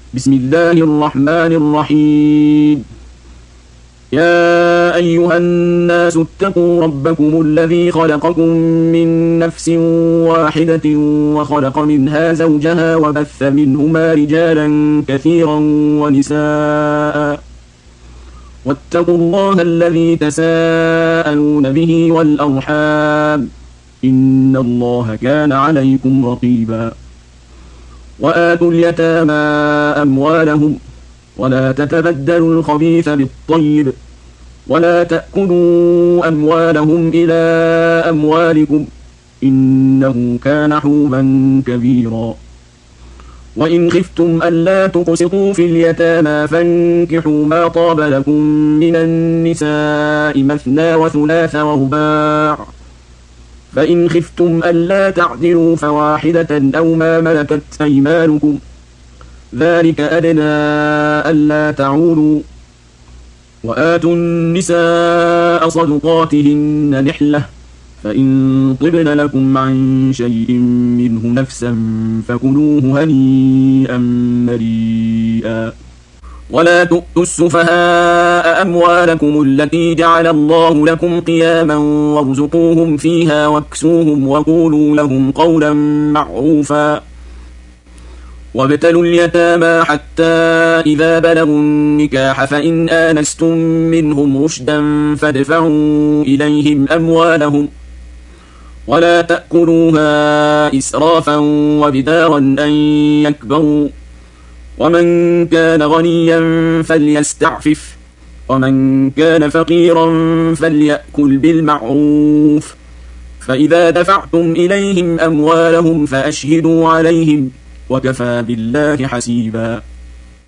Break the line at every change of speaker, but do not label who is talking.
بسم الله الرحمن الرحيم. يا أيها الناس اتقوا ربكم الذي خلقكم من نفس واحدة وخلق منها زوجها وبث منهما رجالا كثيرا ونساء، واتقوا الله الذي تساءلون به والأرحام، إن الله كان عليكم رقيبا. وآتوا اليتامى أموالهم ولا تتبدلوا الخبيث بالطيب ولا تأكلوا أموالهم إلى أموالكم إنه كان حوبا كبيرا. وإن خفتم ألا تقسطوا في اليتامى فانكحوا ما طاب لكم من النساء مثنى وثلاث ورباع، فإن خفتم ألا تعدلوا فواحدة أو ما ملكت أيمانكم ذلك أدنى ألا تعولوا. وآتوا النساء صدقاتهن نحلة، فإن طبن لكم عن شيء منه نفسا فكلوه هنيئا مريئا. ولا تؤتوا السفهاء أموالكم التي جعل الله لكم قياما وارزقوهم فيها واكسوهم وقولوا لهم قولا معروفا. وابتلوا اليتامى حتى إذا بلغوا النكاح فإن آنستم منهم رشدا فادفعوا إليهم أموالهم ولا تأكلوها إسرافا وبدارا أن يكبروا، ومن كان غنيا فليستعفف ومن كان فقيرا فليأكل بالمعروف، فإذا دفعتم إليهم أموالهم فأشهدوا عليهم وكفى بالله حسيبا.